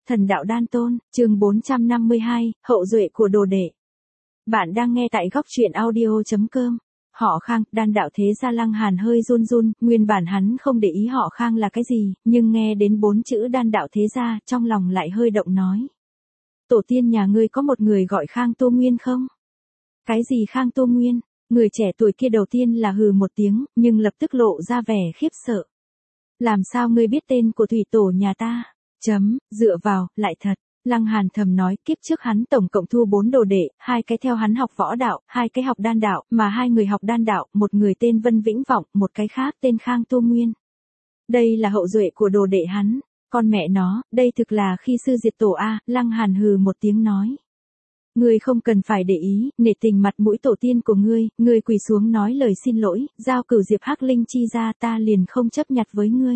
Thần đạo đan tôn, chương 452, hậu duệ của đồ đệ. Bạn đang nghe tại góc truyện audio.com. Họ Khang, đan đạo thế gia Lăng Hàn hơi run run, nguyên bản hắn không để ý họ Khang là cái gì, nhưng nghe đến 4 chữ đan đạo thế gia, trong lòng lại hơi động nói. Tổ tiên nhà ngươi có một người gọi Khang Tô Nguyên không? Cái gì Khang Tô Nguyên? Người trẻ tuổi kia đầu tiên là hừ một tiếng, nhưng lập tức lộ ra vẻ khiếp sợ. Làm sao ngươi biết tên của thủy tổ nhà ta? Dựa vào, lại thật. Lăng Hàn thầm nói, kiếp trước hắn tổng cộng thu 4 đồ đệ, 2 cái theo hắn học võ đạo, 2 cái học đan đạo, mà 2 người học đan đạo, một người tên Vân Vĩnh Vọng, một cái khác tên Khang Tô Nguyên. Đây là hậu duệ của đồ đệ hắn. Con mẹ nó, đây thực là khi sư diệt tổ a. Lăng Hàn hừ một tiếng nói. Ngươi không cần phải để ý, nể tình mặt mũi tổ tiên của ngươi quỳ xuống nói lời xin lỗi, giao cửu Diệp Hắc Linh chi ra, ta liền không chấp nhặt với ngươi.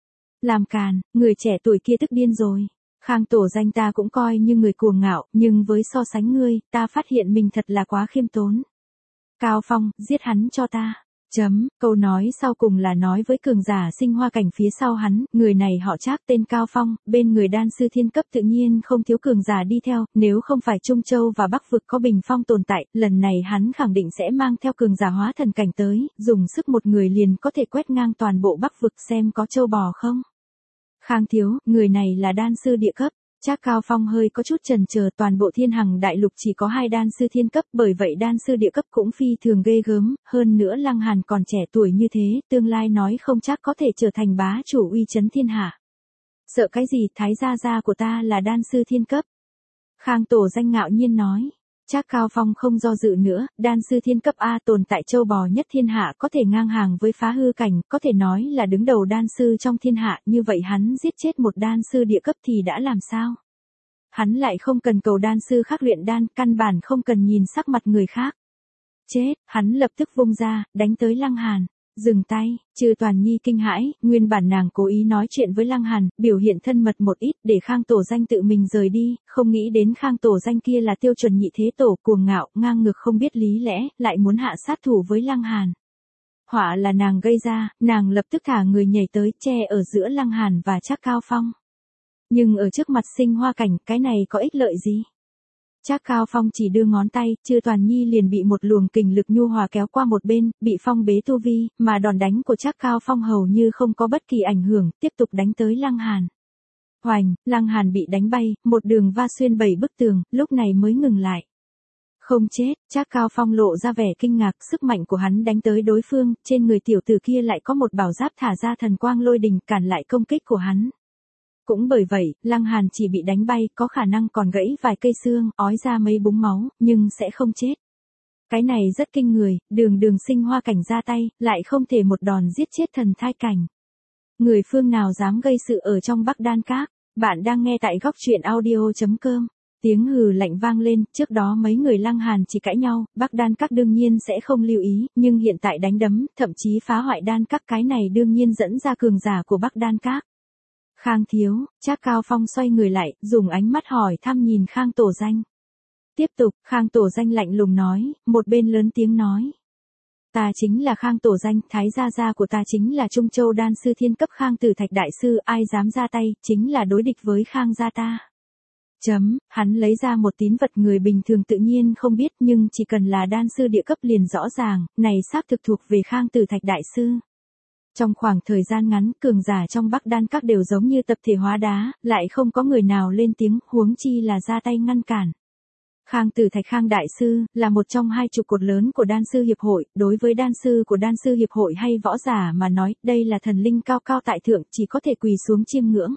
Làm càn, người trẻ tuổi kia tức điên rồi. Khang tổ danh ta cũng coi như người cuồng ngạo, nhưng với so sánh ngươi, ta phát hiện mình thật là quá khiêm tốn. Cao Phong, giết hắn cho ta. Câu nói sau cùng là nói với cường giả Sinh Hoa Cảnh phía sau hắn, người này họ Trác tên Cao Phong, bên người đan sư thiên cấp tự nhiên không thiếu cường giả đi theo, nếu không phải Trung Châu và Bắc Vực có Bình Phong tồn tại, lần này hắn khẳng định sẽ mang theo cường giả hóa thần cảnh tới, dùng sức một người liền có thể quét ngang toàn bộ Bắc Vực xem có châu bò không. Khang thiếu, người này là đan sư địa cấp. Trác Cao Phong hơi có chút chần chờ, toàn bộ Thiên Hằng đại lục chỉ có 2 đan sư thiên cấp, bởi vậy đan sư địa cấp cũng phi thường ghê gớm, hơn nữa Lăng Hàn còn trẻ tuổi như thế, tương lai nói không chắc có thể trở thành bá chủ uy chấn thiên hạ. Sợ cái gì, thái gia của ta là đan sư thiên cấp. Khang tổ danh ngạo nhiên nói. Trác Cao Phong không do dự nữa, đan sư thiên cấp A tồn tại châu bò nhất thiên hạ, có thể ngang hàng với phá hư cảnh, có thể nói là đứng đầu đan sư trong thiên hạ, như vậy hắn giết chết một đan sư địa cấp thì đã làm sao? Hắn lại không cần cầu đan sư khác luyện đan, căn bản không cần nhìn sắc mặt người khác. Chết, hắn lập tức vung ra, đánh tới Lăng Hàn. Dừng tay, Trư Toàn Nhi kinh hãi, nguyên bản nàng cố ý nói chuyện với Lăng Hàn, biểu hiện thân mật một ít để Khang tổ danh tự mình rời đi, không nghĩ đến Khang tổ danh kia là tiêu chuẩn nhị thế tổ, cuồng ngạo, ngang ngược không biết lý lẽ, lại muốn hạ sát thủ với Lăng Hàn. Họa là nàng gây ra, nàng lập tức thả người nhảy tới, che ở giữa Lăng Hàn và Trác Cao Phong. Nhưng ở trước mặt Sinh Hoa Cảnh, cái này có ích lợi gì? Trác Cao Phong chỉ đưa ngón tay, Trư Toàn Nhi liền bị một luồng kình lực nhu hòa kéo qua một bên, bị phong bế tu vi, mà đòn đánh của Trác Cao Phong hầu như không có bất kỳ ảnh hưởng, tiếp tục đánh tới Lăng Hàn. Hoành, Lăng Hàn bị đánh bay, một đường va xuyên 7 bức tường, lúc này mới ngừng lại. Không chết, Trác Cao Phong lộ ra vẻ kinh ngạc, sức mạnh của hắn đánh tới đối phương, trên người tiểu tử kia lại có một bảo giáp thả ra thần quang lôi đình cản lại công kích của hắn. Cũng bởi vậy, Lăng Hàn chỉ bị đánh bay, có khả năng còn gãy vài cây xương, ói ra mấy búng máu, nhưng sẽ không chết. Cái này rất kinh người, đường Sinh Hoa Cảnh ra tay, lại không thể một đòn giết chết thần thai cảnh. Người phương nào dám gây sự ở trong Bắc Đan Các? Bạn đang nghe tại góc truyện audio.com. Tiếng hừ lạnh vang lên, trước đó mấy người Lăng Hàn chỉ cãi nhau, Bắc Đan Các đương nhiên sẽ không lưu ý, nhưng hiện tại đánh đấm, thậm chí phá hoại Đan Các, cái này đương nhiên dẫn ra cường giả của Bắc Đan Các. Khang thiếu, Trác Cao Phong xoay người lại, dùng ánh mắt hỏi thăm nhìn Khang tổ danh. Tiếp tục, Khang tổ danh lạnh lùng nói, một bên lớn tiếng nói. Ta chính là Khang tổ danh, thái gia của ta chính là Trung Châu đan sư thiên cấp Khang Tử Thạch đại sư, ai dám ra tay, chính là đối địch với Khang gia ta. Hắn lấy ra một tín vật người bình thường tự nhiên không biết, nhưng chỉ cần là đan sư địa cấp liền rõ ràng, này xác thực thuộc về Khang Tử Thạch đại sư. Trong khoảng thời gian ngắn, cường giả trong Bắc Đan Các đều giống như tập thể hóa đá, lại không có người nào lên tiếng, huống chi là ra tay ngăn cản. Khang Tử Thạch Khang đại sư, là một trong 2 trụ cột lớn của đan sư hiệp hội, đối với đan sư của đan sư hiệp hội hay võ giả mà nói, đây là thần linh cao cao tại thượng, chỉ có thể quỳ xuống chiêm ngưỡng.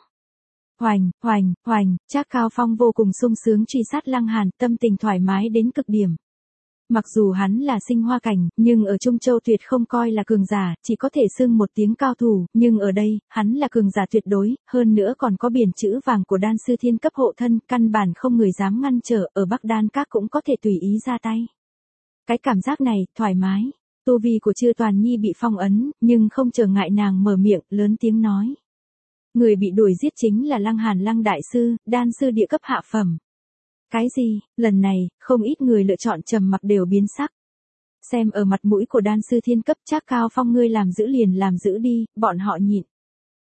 Hoành, Trác Cao Phong vô cùng sung sướng truy sát Lăng Hàn, tâm tình thoải mái đến cực điểm. Mặc dù hắn là Sinh Hoa Cảnh, nhưng ở Trung Châu tuyệt không coi là cường giả, chỉ có thể xưng một tiếng cao thủ, nhưng ở đây, hắn là cường giả tuyệt đối, hơn nữa còn có biển chữ vàng của đan sư thiên cấp hộ thân, căn bản không người dám ngăn trở, ở Bắc Đan Các cũng có thể tùy ý ra tay. Cái cảm giác này, thoải mái, tu vi của Trư Toàn Nhi bị phong ấn, nhưng không trở ngại nàng mở miệng, lớn tiếng nói. Người bị đuổi giết chính là Lăng Hàn Lăng đại sư, đan sư địa cấp hạ phẩm. Cái gì, lần này, không ít người lựa chọn trầm mặc đều biến sắc. Xem ở mặt mũi của đan sư thiên cấp, Trác Cao Phong ngươi làm giữ liền làm giữ đi, bọn họ nhịn.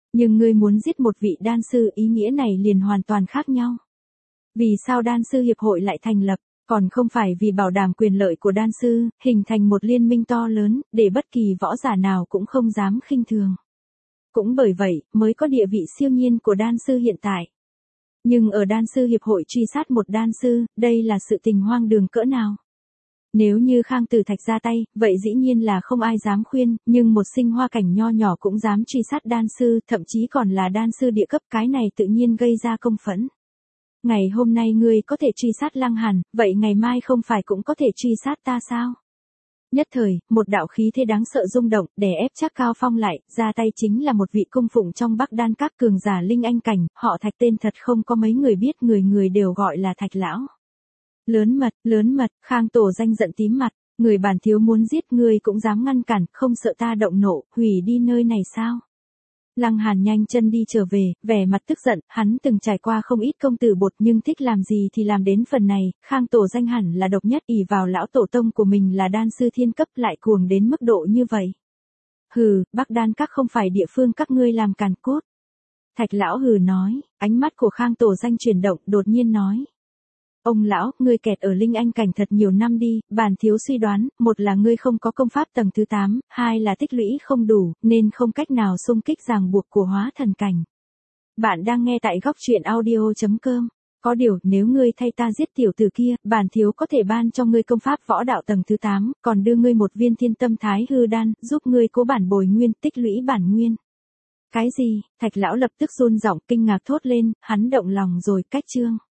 Nhưng ngươi muốn giết một vị đan sư, ý nghĩa này liền hoàn toàn khác nhau. Vì sao đan sư hiệp hội lại thành lập? Còn không phải vì bảo đảm quyền lợi của đan sư, hình thành một liên minh to lớn, để bất kỳ võ giả nào cũng không dám khinh thường. Cũng bởi vậy, mới có địa vị siêu nhiên của đan sư hiện tại. Nhưng ở đan sư hiệp hội truy sát một đan sư, đây là sự tình hoang đường cỡ nào? Nếu như Khang Tử Thạch ra tay, vậy dĩ nhiên là không ai dám khuyên, nhưng một sinh hoa cảnh nho nhỏ cũng dám truy sát đan sư, thậm chí còn là đan sư địa cấp, cái này tự nhiên gây ra công phẫn. Ngày hôm nay ngươi có thể truy sát Lăng Hàn, vậy ngày mai không phải cũng có thể truy sát ta sao? Nhất thời, một đạo khí thế đáng sợ rung động, đè ép Trác Cao Phong lại, ra tay chính là một vị cung phụng trong Bắc Đan các cường giả linh anh cảnh, họ Thạch tên thật không có mấy người biết, người người đều gọi là Thạch lão. Lớn mật, Khang Tổ Danh giận tím mặt, người bản thiếu muốn giết ngươi cũng dám ngăn cản, không sợ ta động nộ, hủy đi nơi này sao? Lăng Hàn nhanh chân đi trở về, vẻ mặt tức giận, hắn từng trải qua không ít công tử bột nhưng thích làm gì thì làm đến phần này, Khang Tổ Danh hẳn là độc nhất, ỷ vào lão tổ tông của mình là đan sư thiên cấp lại cuồng đến mức độ như vậy. Hừ, Bắc Đan các không phải địa phương các ngươi làm càn cốt. Thạch lão hừ nói, ánh mắt của Khang Tổ Danh chuyển động, đột nhiên nói. Ông lão, ngươi kẹt ở linh anh cảnh thật nhiều năm đi, bản thiếu suy đoán, một là ngươi không có công pháp tầng thứ 8, hai là tích lũy không đủ, nên không cách nào xung kích ràng buộc của hóa thần cảnh. Bạn đang nghe tại góc truyện audio.com. Có điều, nếu ngươi thay ta giết tiểu tử kia, bản thiếu có thể ban cho ngươi công pháp võ đạo tầng thứ 8, còn đưa ngươi một viên thiên tâm thái hư đan, giúp ngươi cố bản bồi nguyên, tích lũy bản nguyên. Cái gì? Thạch lão lập tức run giọng kinh ngạc thốt lên, hắn động lòng rồi, cách chương.